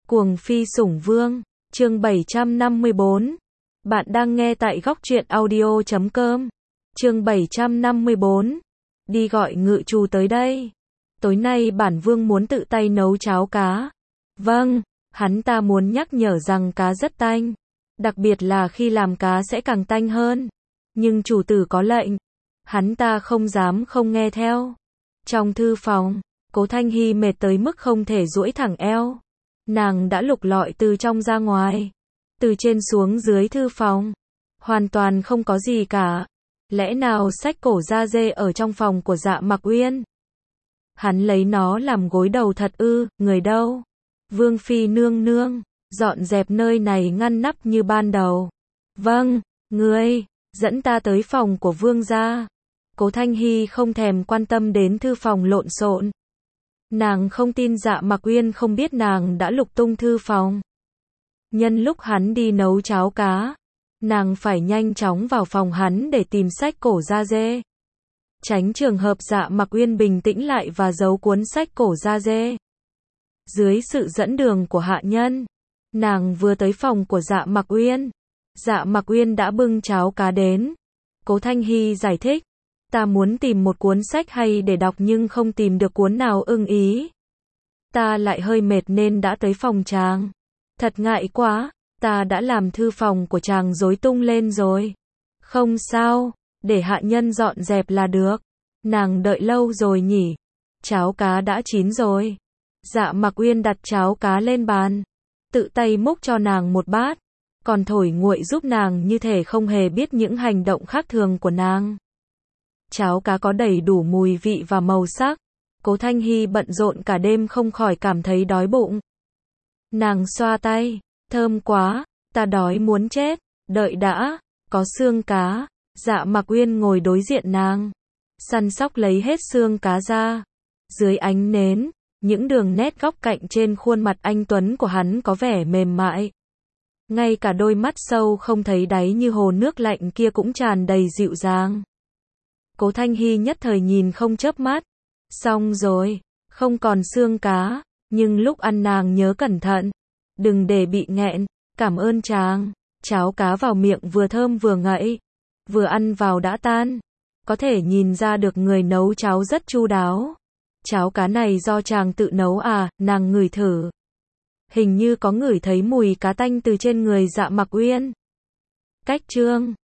Cuồng phi sủng vương, chương 754. Bạn đang nghe tại góc truyện audio.com. Chương 754. Đi gọi ngự trù tới đây. Tối nay bản vương muốn tự tay nấu cháo cá. Vâng, hắn ta muốn nhắc nhở rằng cá rất tanh. Đặc biệt là khi làm cá sẽ càng tanh hơn. Nhưng chủ tử có lệnh. Hắn ta không dám không nghe theo. Trong thư phòng, Cố Thanh Hy mệt tới mức không thể duỗi thẳng eo. Nàng đã lục lọi từ trong ra ngoài, từ trên xuống dưới thư phòng, hoàn toàn không có gì cả. Lẽ nào sách cổ da dê ở trong phòng của Dạ Mặc Uyên? Hắn lấy nó làm gối đầu thật ư? Người đâu? Vương phi nương nương, dọn dẹp nơi này ngăn nắp như ban đầu. Vâng, ngươi, dẫn ta tới phòng của vương gia. Cố Thanh Hy không thèm quan tâm đến thư phòng lộn xộn. Nàng không tin Dạ Mặc Uyên không biết nàng đã lục tung thư phòng. Nhân lúc hắn đi nấu cháo cá, nàng phải nhanh chóng vào phòng hắn để tìm sách cổ da dê. Tránh trường hợp Dạ Mặc Uyên bình tĩnh lại và giấu cuốn sách cổ da dê. Dưới sự dẫn đường của hạ nhân, nàng vừa tới phòng của Dạ Mặc Uyên. Dạ Mặc Uyên đã bưng cháo cá đến. Cố Thanh Hy giải thích. Ta muốn tìm một cuốn sách hay để đọc nhưng không tìm được cuốn nào ưng ý. Ta lại hơi mệt nên đã tới phòng chàng. Thật ngại quá, ta đã làm thư phòng của chàng rối tung lên rồi. Không sao, để hạ nhân dọn dẹp là được. Nàng đợi lâu rồi nhỉ? Cháo cá đã chín rồi. Dạ Mặc Uyên đặt cháo cá lên bàn, tự tay múc cho nàng một bát, còn thổi nguội giúp nàng như thể không hề biết những hành động khác thường của nàng. Cháo cá có đầy đủ mùi vị và màu sắc. Cố Thanh Hy bận rộn cả đêm không khỏi cảm thấy đói bụng. Nàng xoa tay, thơm quá, ta đói muốn chết, đợi đã, có xương cá. Dạ Mặc Uyên ngồi đối diện nàng, săn sóc lấy hết xương cá ra. Dưới ánh nến, những đường nét góc cạnh trên khuôn mặt anh tuấn của hắn có vẻ mềm mại. Ngay cả đôi mắt sâu không thấy đáy như hồ nước lạnh kia cũng tràn đầy dịu dàng. Cố Thanh Hy nhất thời nhìn không chớp mắt. Xong rồi, không còn xương cá, nhưng lúc ăn nàng nhớ cẩn thận, đừng để bị nghẹn. Cảm ơn chàng. Cháo cá vào miệng vừa thơm vừa ngậy, vừa ăn vào đã tan. Có thể nhìn ra được người nấu cháo rất chu đáo. Cháo cá này do chàng tự nấu à? Nàng ngửi thử. Hình như có ngửi thấy mùi cá tanh từ trên người Dạ Mặc Uyên. Cách chương